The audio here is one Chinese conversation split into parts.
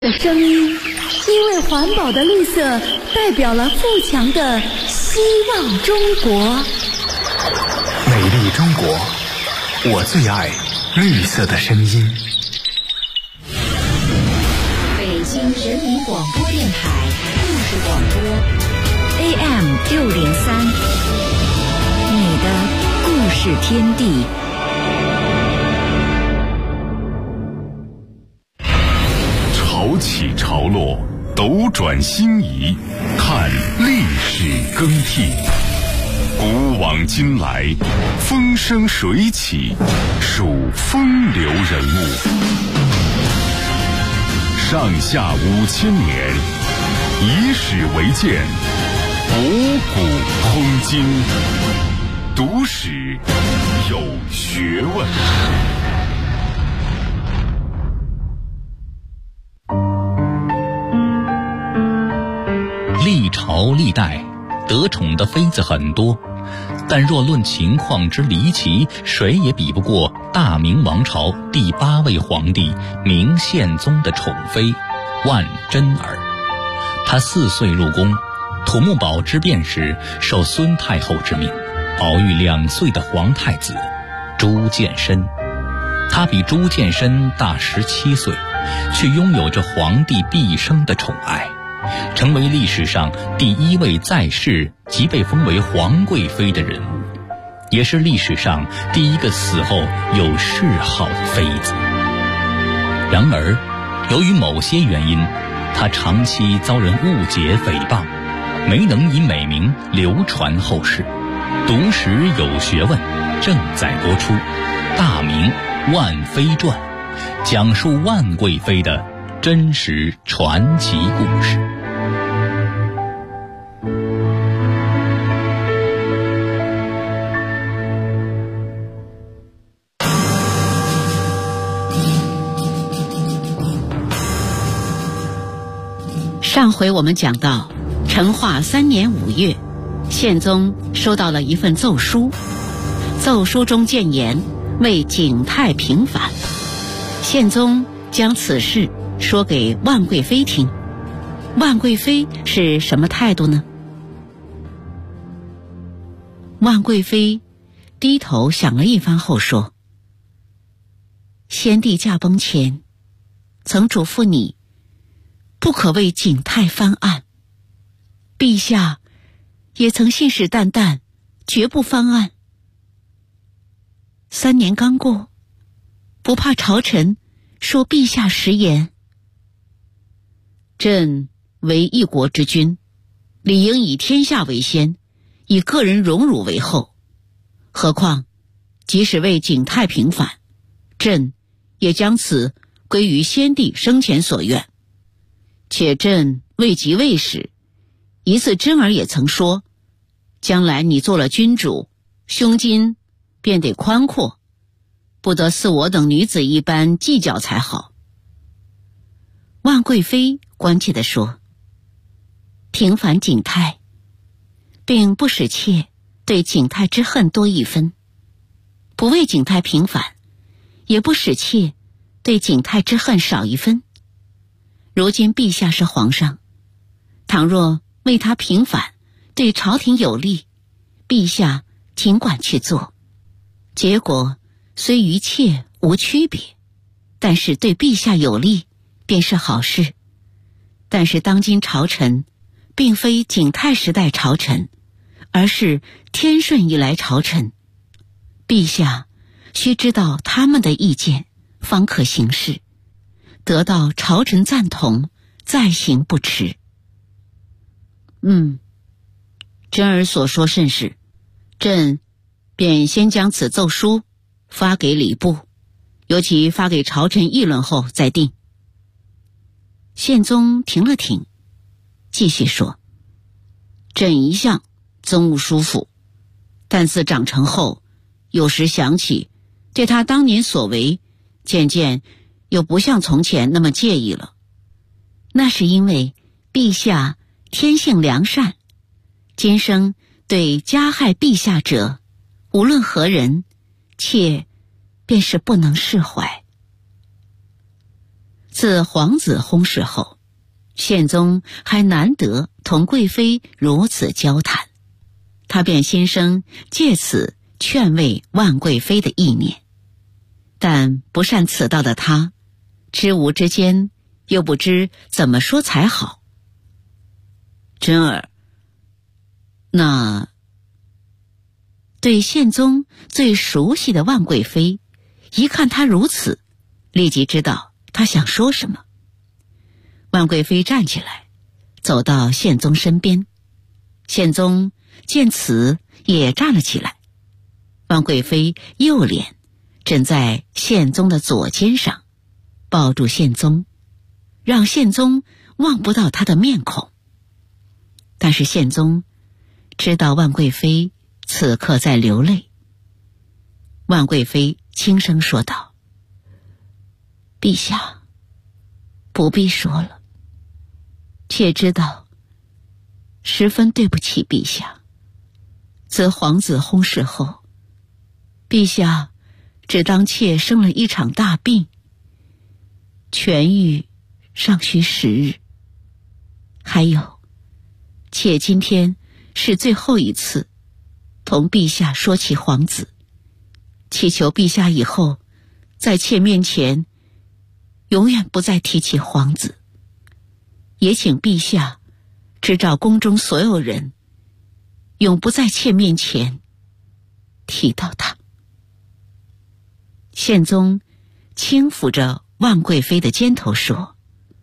的声音，因为环保的绿色代表了富强的希望中国。 美丽中国，我最爱绿色的声音。 北京人民广播电台故事广播 AM603，你的故事天地。 潮起潮落，斗转星移，看历史更替。古往今来，风生水起，数风流人物。上下5000年，以史为鉴，博古通今。读史有学问。 历朝历代得宠的妃子很多，但若论情况之离奇，谁也比不过大明王朝第8位皇帝明宪宗的宠妃万贞儿。她4岁入宫，土木堡之变时受孙太后之命，保育2岁的皇太子朱见深。她比朱见深大17岁，却拥有着皇帝毕生的宠爱，成为历史上第1位在世即被封为皇贵妃的人物，也是历史上第1个死后有谥号的妃子。然而，由于某些原因，她长期遭人误解诽谤，没能以美名流传后世。读史有学问正在播出《大明万妃传》，讲述万贵妃的真实传奇故事。 上回我们讲到，成化3年5月，宪宗收到了一份奏书，奏书中谏言为景泰平反。宪宗将此事说给万贵妃听，万贵妃是什么态度呢？万贵妃低头想了一番后说：先帝驾崩前曾嘱咐你不可为景泰翻案，陛下也曾信誓旦旦绝不翻案。3年刚过，不怕朝臣说陛下食言。朕为一国之君，理应以天下为先，以个人荣辱为后。何况即使为景泰平反，朕也将此归于先帝生前所愿。且朕未即位时，疑似贞儿也曾说，将来你做了君主，胸襟便得宽阔，不得似我等女子一般计较才好。万贵妃关切地说：平反景泰，并不使妾对景泰之恨多1分；不为景泰平反，也不使妾对景泰之恨少1分。如今陛下是皇上，倘若为他平反，对朝廷有利，陛下尽管去做。结果虽与妾无区别，但是对陛下有利，便是好事。但是当今朝臣并非景泰时代朝臣，而是天顺以来朝臣，陛下须知道他们的意见，方可行事，得到朝臣赞同，再行不迟。贞儿所说甚是，朕便先将此奏书发给礼部，尤其发给朝臣议论后再定。宪宗停了停，继续说：朕一向憎恶叔父，但自长成后，有时想起对他当年所为，渐渐又不像从前那么介意了。那是因为陛下天性良善，今生对加害陛下者，无论何人，妾便是不能释怀。 自皇子薨逝后，宪宗还难得同贵妃如此交谈，他便心生借此劝慰万贵妃的意念。但不善此道的他，知无之间又不知怎么说才好。真儿，那对宪宗最熟悉的万贵妃，一看他如此，立即知道他想说什么。万贵妃站起来，走到宪宗身边。宪宗见此也站了起来。万贵妃右脸枕在宪宗的左肩上，抱住宪宗，让宪宗望不到他的面孔。但是宪宗知道万贵妃此刻在流泪。万贵妃轻声说道：陛下，不必说了，妾知道十分对不起陛下。自皇子薨逝后，陛下只当妾生了一场大病，痊愈尚需10日。还有，妾今天是最后一次同陛下说起皇子，祈求陛下以后在妾面前永远不再提起皇子，也请陛下指召宫中所有人，永不在妾面前提到他。宪宗轻抚着万贵妃的肩头说：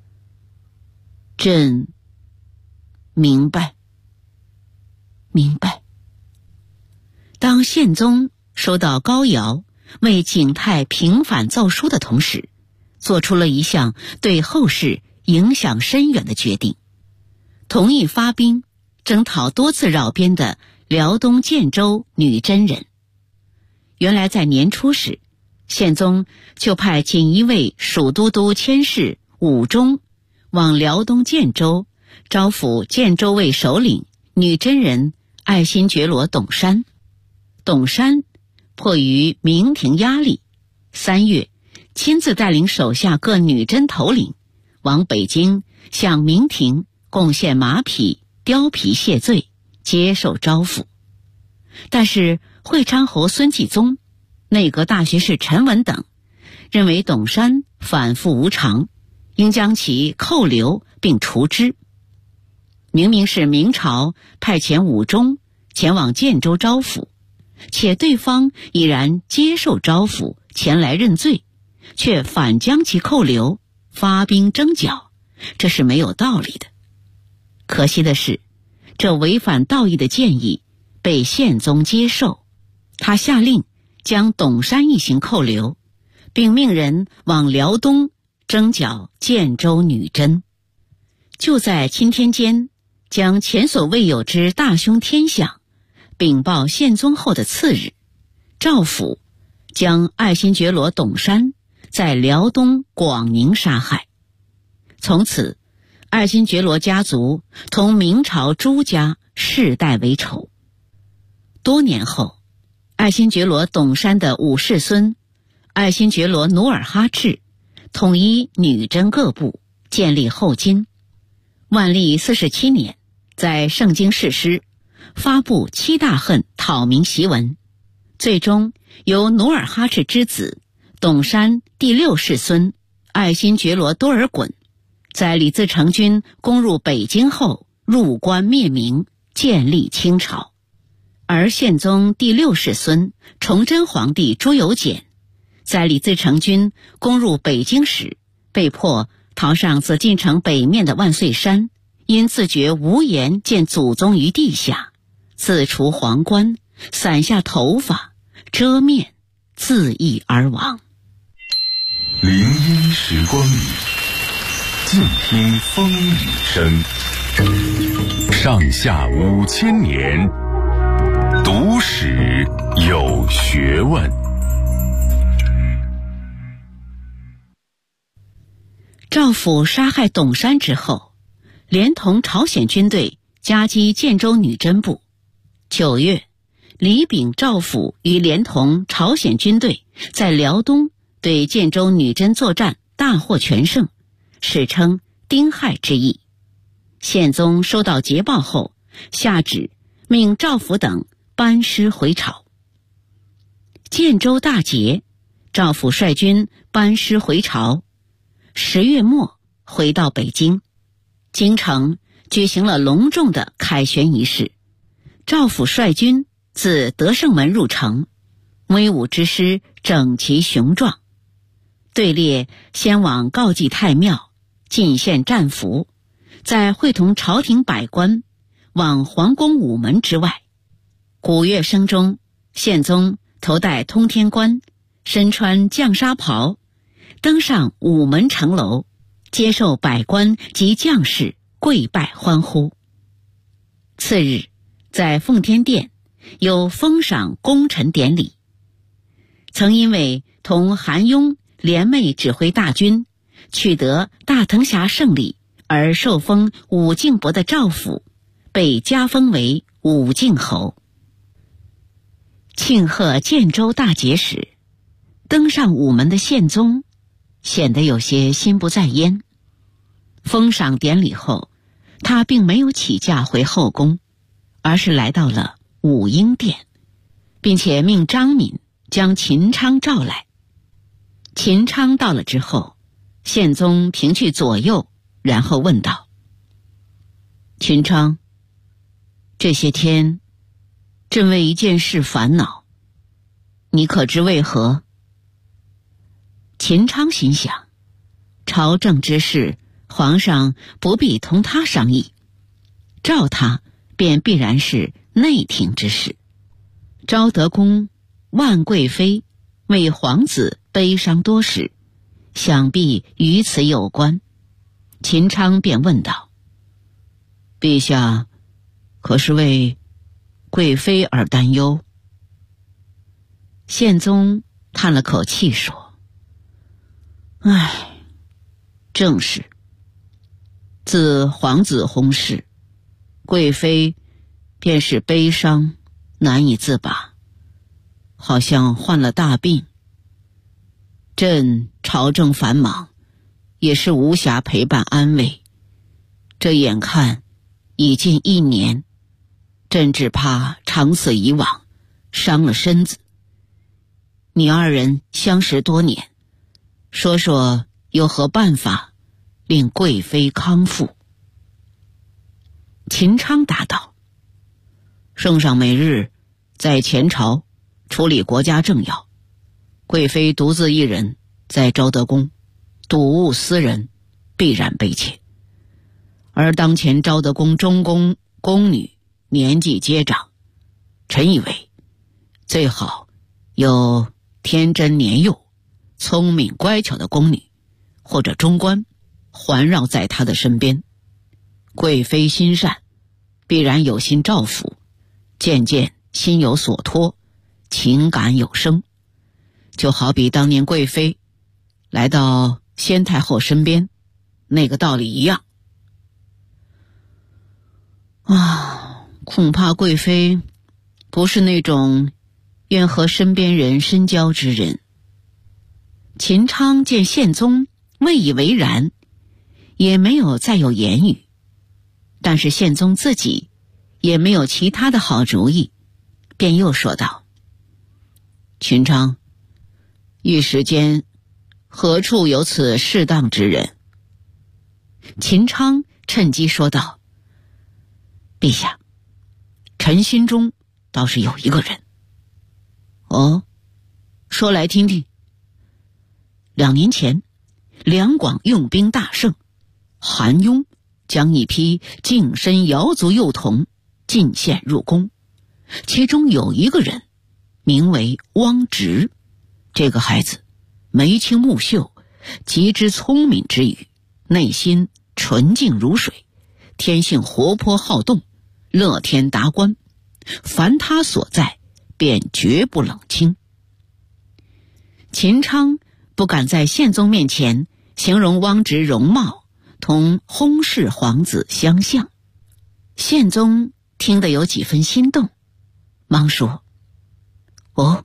朕明白。当宪宗收到高尧为景泰平反奏书的同时，做出了一项对后世影响深远的决定，同意发兵征讨多次扰边的辽东建州女真人。原来在年初时，宪宗就派锦衣卫蜀都督佥事武忠往辽东建州招抚建州卫首领女真人爱新觉罗董山。董山迫于明廷压力，3月亲自带领手下各女真头领往北京向明廷贡献马匹、貂皮谢罪，接受招抚。但是会昌侯孙继宗、内阁大学士陈文等认为董山反复无常，应将其扣留并除之。明明是明朝派遣武忠前往建州招抚，且对方已然接受招抚前来认罪，却反将其扣留，发兵征剿，这是没有道理的。可惜的是，这违反道义的建议被宪宗接受，他下令将董山一行扣留，并命人往辽东征剿建州女真。就在钦天监将前所未有之大凶天象禀报宪宗后的次日，赵府将爱新觉罗董山在辽东广宁杀害。从此，爱新觉罗家族同明朝朱家世代为仇。多年后，爱新觉罗董山的五世孙爱新觉罗努尔哈赤统一女真各部，建立后金。万历47年，在盛京誓师，发布7大恨讨明檄文，最终由努尔哈赤之子董山第6世孙爱新觉罗多尔衮在李自成军攻入北京后入关灭明，建立清朝。而宪宗第6世孙崇祯皇帝朱由检在李自成军攻入北京时，被迫逃上紫禁城北面的万岁山，因自觉无颜见祖宗于地下，自除皇冠，散下头发，遮面，自缢而亡。 林荫时光里，静听风雨声。上下5000年，读史有学问。 赵府杀害董山之后，连同朝鲜军队夹击建州女真部。9月，李炳赵府与连同朝鲜军队在辽东对建州女真作战，大获全胜， 史称丁亥之役。宪宗收到捷报后，下旨命赵府等班师回朝。建州大捷，赵府率军班师回朝，10月末回到北京。京城举行了隆重的凯旋仪式，赵府率军自德胜门入城，威武之师整齐雄壮。队列先往告祭太庙进献战俘，再会同朝廷百官往皇宫午门之外。鼓乐声中，宪宗头戴通天冠，身穿绛纱袍，登上午门城楼，接受百官及将士跪拜欢呼。次日，在奉天殿有封赏功臣典礼。曾因为同韩雍联袂指挥大军，取得大藤峡胜利而受封武敬伯的赵府，被加封为武敬侯。庆贺建州大捷时，登上午门的宪宗显得有些心不在焉。封赏典礼后，他并没有起驾回后宫，而是来到了武英殿，并且命张敏将秦昌召来。秦昌到了之后，宪宗平去左右，然后问道：秦昌，这些天朕为一件事烦恼，你可知为何？秦昌心想，朝政之事，皇上不必同他商议，召他便必然是内廷之事。昭德宫万贵妃为皇子悲伤多时，想必与此有关。秦昌便问道：陛下可是为贵妃而担忧？宪宗叹了口气说：唉，正是。自皇子薨逝，贵妃便是悲伤难以自拔，好像患了大病。朕朝政繁忙，也是无暇陪伴安慰。这眼看已近1年，朕只怕长此以往，伤了身子。你二人相识多年，说说有何办法令贵妃康复？秦昌答道：圣上每日在前朝处理国家政要，贵妃独自一人在昭德宫睹物思人，必然悲切。而当前昭德宫中宫宫女年纪皆长，臣以为最好有天真年幼、聪明乖巧的宫女或者中官环绕在她的身边。贵妃心善，必然有心照拂，渐渐心有所托，情感有生，就好比当年贵妃来到先太后身边那个道理一样。恐怕贵妃不是那种愿和身边人深交之人。秦昌见宪宗未以为然，也没有再有言语，但是宪宗自己也没有其他的好主意，便又说道：秦昌，一时间何处有此适当之人？秦昌趁机说道：陛下，臣心中倒是有一个人。哦，说来听听。2年前，两广用兵大胜，韩雍将一批净身瑶族幼童进献入宫，其中有一个人名为汪直。这个孩子眉清目秀，极之聪明之余，内心纯净如水，天性活泼好动，乐天达观，凡他所在便绝不冷清。秦昌不敢在宪宗面前形容汪直容貌同薨逝皇子相像。宪宗听得有几分心动，忙说：哦，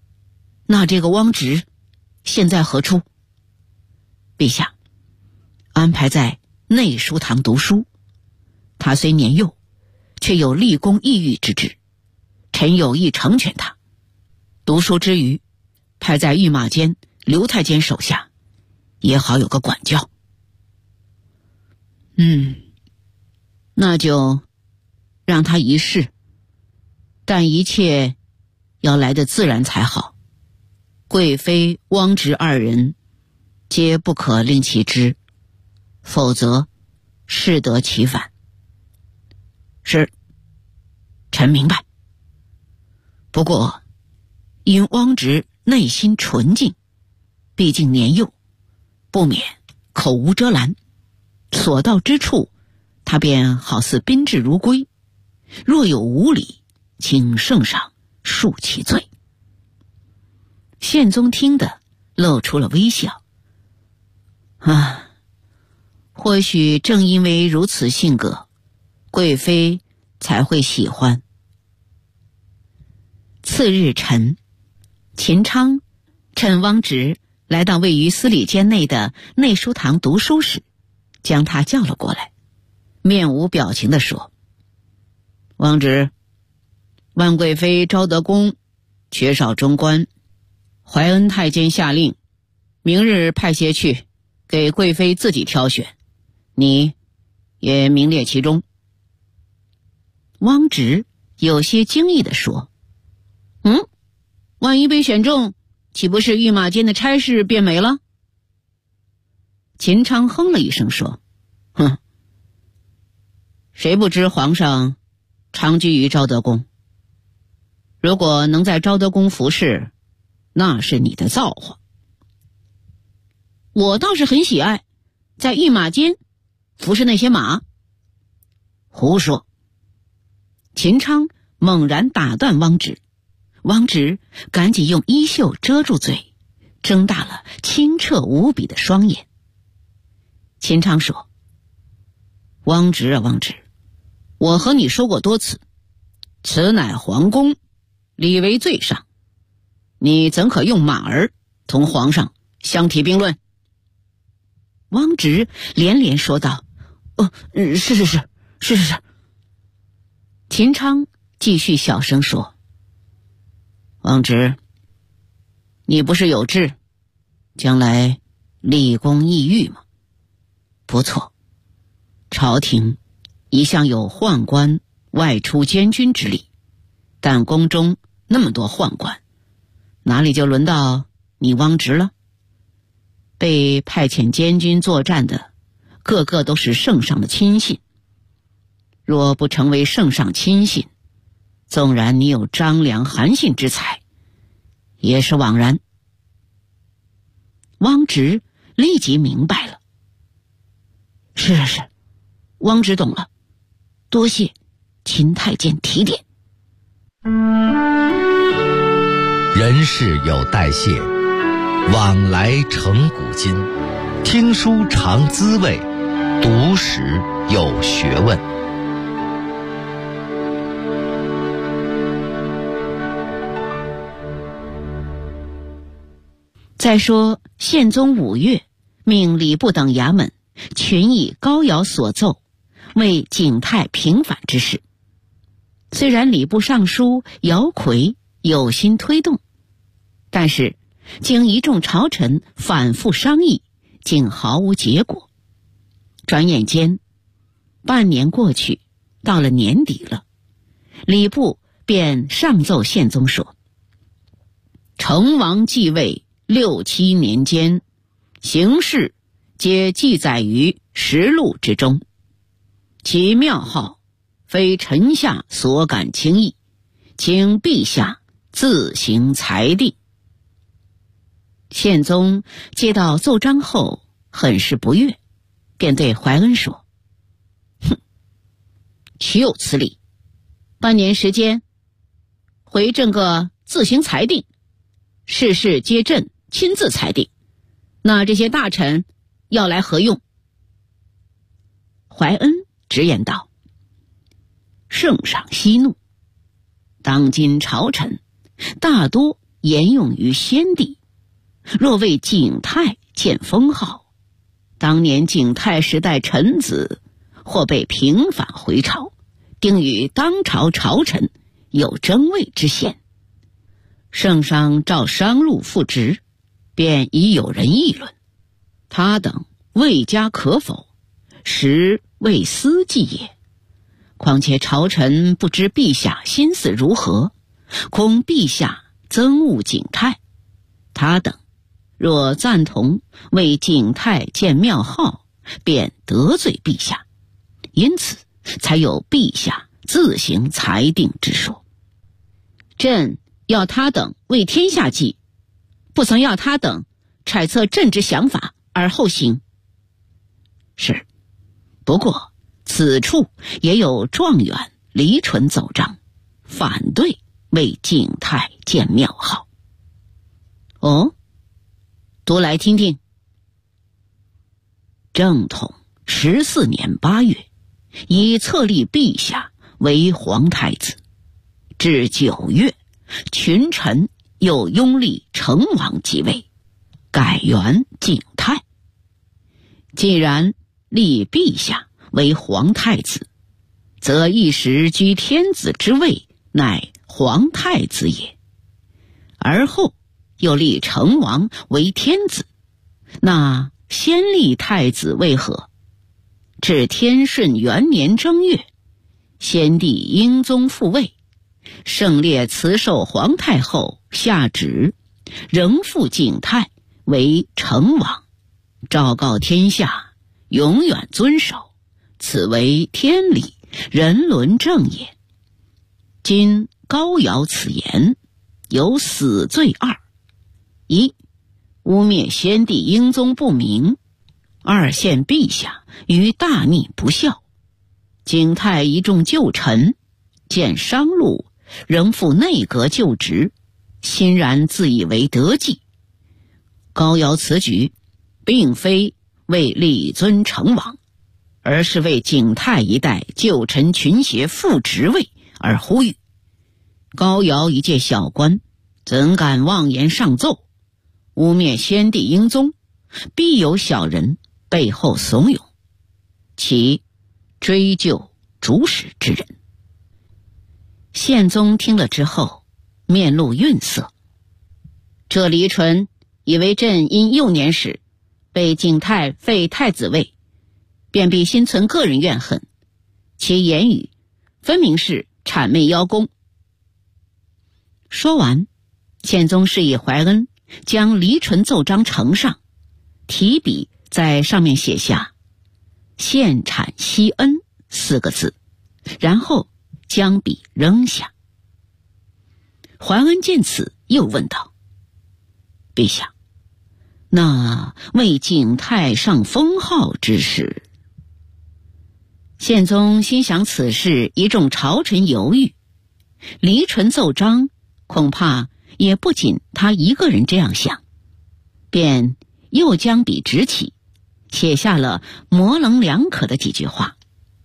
那这个汪直现在何处？陛下， 安排在内书堂读书。他虽年幼，却有立功抑郁之志，臣有意成全他。读书之余，派在御马监刘太监手下，也好有个管教。那就让他一试，但一切要来得自然才好。贵妃、汪直二人皆不可令其知，否则适得其反。是，臣明白。不过因汪直内心纯净，毕竟年幼，不免口无遮拦，所到之处他便好似宾至如归，若有无礼，请圣上恕其罪。宪宗听得露出了微笑。或许正因为如此性格，贵妃才会喜欢。次日晨，秦昌趁汪直来到位于司礼监内的内书堂读书时，将他叫了过来，面无表情地说：汪直，万贵妃昭德宫缺少中官，怀恩太监下令，明日派些去给贵妃自己挑选，你也名列其中。汪直有些惊异地说：万一被选中，岂不是御马监的差事便没了？秦昌哼了一声说：谁不知皇上常居于昭德宫？如果能在昭德宫服侍，那是你的造化。我倒是很喜爱在御马监服侍那些马。胡说！秦昌猛然打断汪直，汪直赶紧用衣袖遮住嘴，睁大了清澈无比的双眼。秦昌说：汪直啊汪直，我和你说过多次，此乃皇宫，礼为最上，你怎可用马儿同皇上相提并论？汪直连连说道：是。秦昌继续小声说：汪直，你不是有志将来立功抑郁吗？不错，朝廷一向有宦官外出监军之例，但宫中那么多宦官，哪里就轮到你汪直了？被派遣监军作战的个个都是圣上的亲信，若不成为圣上亲信，纵然你有张良韩信之才，也是枉然。汪直立即明白了。是，汪直懂了，多谢秦太监提点。 人事有代谢，往来成古今。听书尝滋味，读史有学问。 再说宪宗5月，命礼部等衙门群以高谣所奏，为景泰平反之事。虽然礼部尚书姚逵有心推动，但是经一众朝臣反复商议，竟毫无结果。转眼间半年过去，到了年底了，礼部便上奏宪宗说：成王继位6、7年间，行事皆记载于实录之中，其庙号非臣下所敢轻易，请陛下自行裁定。宪宗接到奏章后很是不悦，便对怀恩说：岂有此理，半年时间回朕个自行裁定，事事皆朕亲自裁定，那这些大臣要来何用？怀恩直言道：圣上息怒，当今朝臣大多沿用于先帝，若为景泰建封号， 当年景泰时代臣子或被平反回朝，定与当朝朝臣有争位之嫌。圣上召商路复职，便已有人议论，他等未加可否，实为私计也。况且朝臣不知陛下心思如何，恐陛下憎恶景泰，他等若赞同为景泰建庙号，便得罪陛下，因此才有陛下自行裁定之说。朕要他等为天下计，不曾要他等揣测朕之想法而后行。是，不过此处也有状元黎纯奏章，反对为景泰建庙号。哦，读来听听。正统14年8月，以册立陛下为皇太子，至9月，群臣又拥立成王即位，改元景泰。既然立陛下为皇太子，则一时居天子之位，乃皇太子也。而后又立成王为天子，那先立太子为何？至天顺元年正月，先帝英宗复位，圣烈辞授皇太后下旨，仍复景泰为成王，昭告天下，永远遵守，此为天理，人伦正也。今高尧此言，有死罪二：一，污蔑先帝英宗不明；二，陷陛下于大逆不孝。景泰一众旧臣见商路仍复内阁就职，欣然自以为得计。高尧此举并非为立尊成王，而是为景泰一代旧臣群邪复职位而呼吁。高尧一介小官，怎敢妄言上奏？污蔑先帝英宗，必有小人背后怂恿，其追究主使之人。宪宗听了之后，面露愠色。这黎纯以为朕因幼年时被景泰废太子位，便必心存个人怨恨，其言语分明是谄媚邀功。说完，宪宗示意怀恩将黎纯奏章呈上，提笔在上面写下献谄惜恩4个字，然后将笔扔下。怀恩见此，又问道：陛下，那为景泰上封号之事？宪宗心想此事一众朝臣犹豫，黎纯奏章恐怕也不仅他一个人这样想，便又将笔直起，写下了模棱两可的几句话。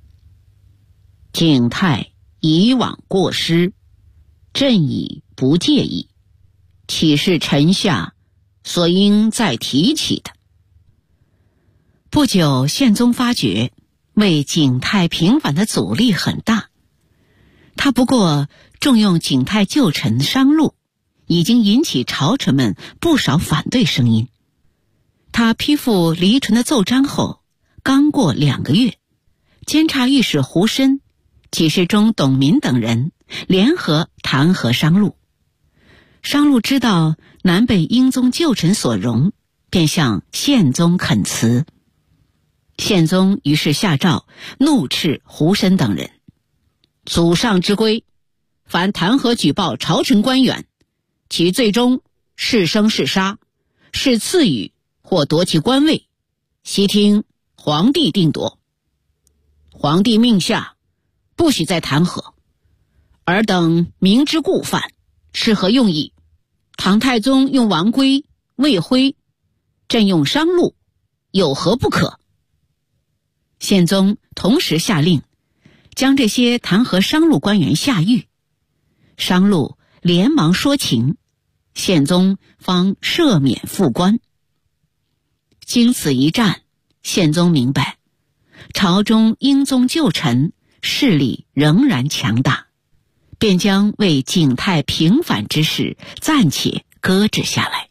景泰以往过失，朕已不介意，岂是臣下所应再提起的？不久，宪宗发觉为景泰平反的阻力很大，他不过重用景泰旧臣商路，已经引起朝臣们不少反对声音。他批复黎纯的奏章后，刚过2个月，监察御史胡申、给事中董民等人联合弹劾商路。商路知道难被英宗旧臣所容，便向宪宗恳辞。宪宗于是下诏怒斥胡申等人：祖上之规，凡弹劾举报朝臣官员，其最终是生是杀，是赐予或夺其官位，悉听皇帝定夺。皇帝命下，不许再弹劾。尔等明知故犯，是何用意？唐太宗用王圭、魏辉，朕用商路，有何不可？宪宗同时下令将这些弹劾商路官员下狱。商路连忙说情，宪宗方赦免复官。经此一战， 宪宗明白，朝中英宗旧臣势力仍然强大，便将为景泰平反之事暂且搁置下来。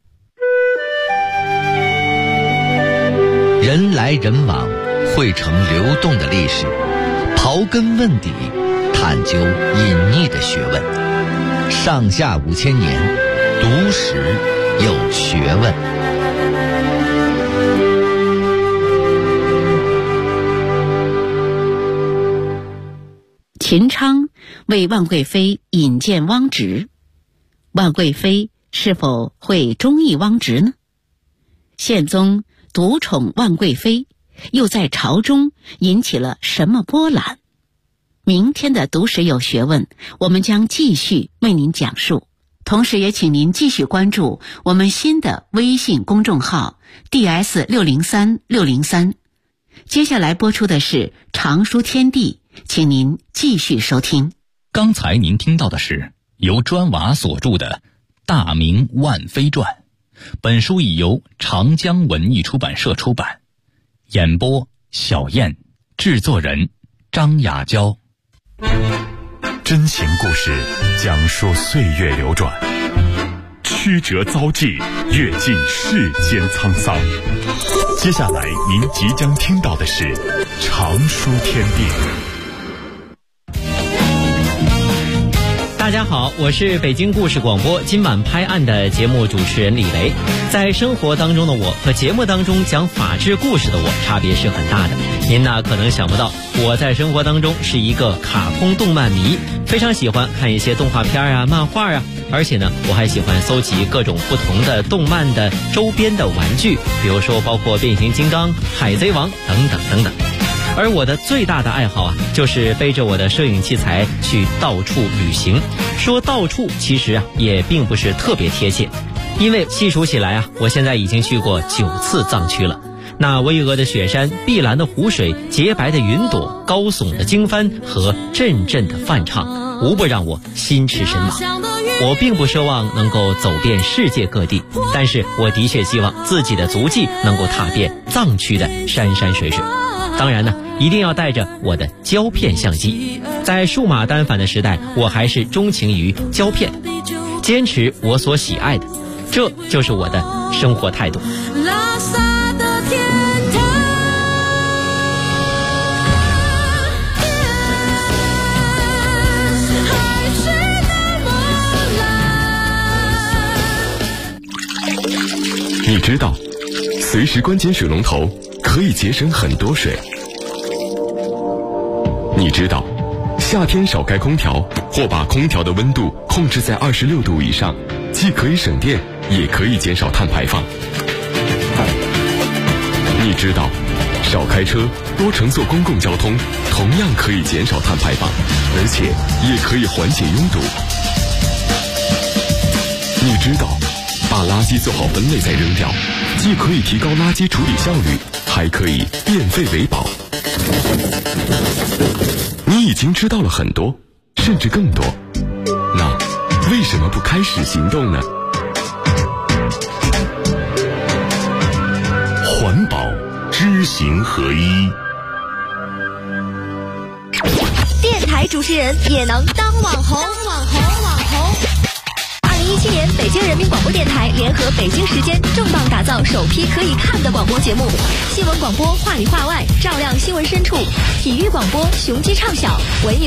人来人往，汇成流动的历史，刨根问底，探究隐匿的学问。上下5000年，读史有学问。 秦昌为万贵妃引荐汪直，万贵妃是否会中意汪直呢？宪宗独宠万贵妃，又在朝中引起了什么波澜？明天的读史有学问，我们将继续为您讲述，同时也请您继续关注我们新的微信公众号 DS603603。接下来播出的是常书天地，请您继续收听。 刚才您听到的是由砖瓦所著的《大明万妃传》，本书已由长江文艺出版社出版。演播小燕，制作人张雅娇。 真情故事讲述岁月流转，曲折遭际，阅尽世间沧桑。接下来您即将听到的是常书天地。 大家好，我是北京故事广播今晚拍案的节目主持人李雷。在生活当中的我和节目当中讲法治故事的我差别是很大的。您呢可能想不到，我在生活当中是一个卡通动漫迷，非常喜欢看一些动画片啊、漫画啊，而且呢我还喜欢搜集各种不同的动漫的周边的玩具，比如说包括变形金刚、海贼王等等等等。而我的最大的爱好啊，就是背着我的摄影器材去到处旅行。说到处其实啊也并不是特别贴切，因为细数起来啊，我现在已经去过9次藏区了。那巍峨的雪山、碧蓝的湖水、洁白的云朵、高耸的经幡和阵阵的梵唱，无不让我心驰神往。我并不奢望能够走遍世界各地，但是我的确希望自己的足迹能够踏遍藏区的山山水水。当然呢，一定要带着我的胶片相机。在数码单反的时代，我还是钟情于胶片，坚持我所喜爱的，这就是我的生活态度。 你知道，随时关紧水龙头可以节省很多水。你知道，夏天少开空调或把空调的温度控制在26度以上，既可以省电，也可以减少碳排放。你知道，少开车，多乘坐公共交通，同样可以减少碳排放，而且也可以缓解拥堵。你知道，把垃圾做好分类再扔掉，既可以提高垃圾处理效率，还可以变废为宝。你已经知道了很多，甚至更多，那为什么不开始行动呢？ 环保知行合一。 电台主持人也能当网红。2017年，北京人民广播电台联合北京时间重磅打造首批可以看的广播节目，新闻广播话里话外，照亮新闻深处；体育广播雄鸡唱晓，文艺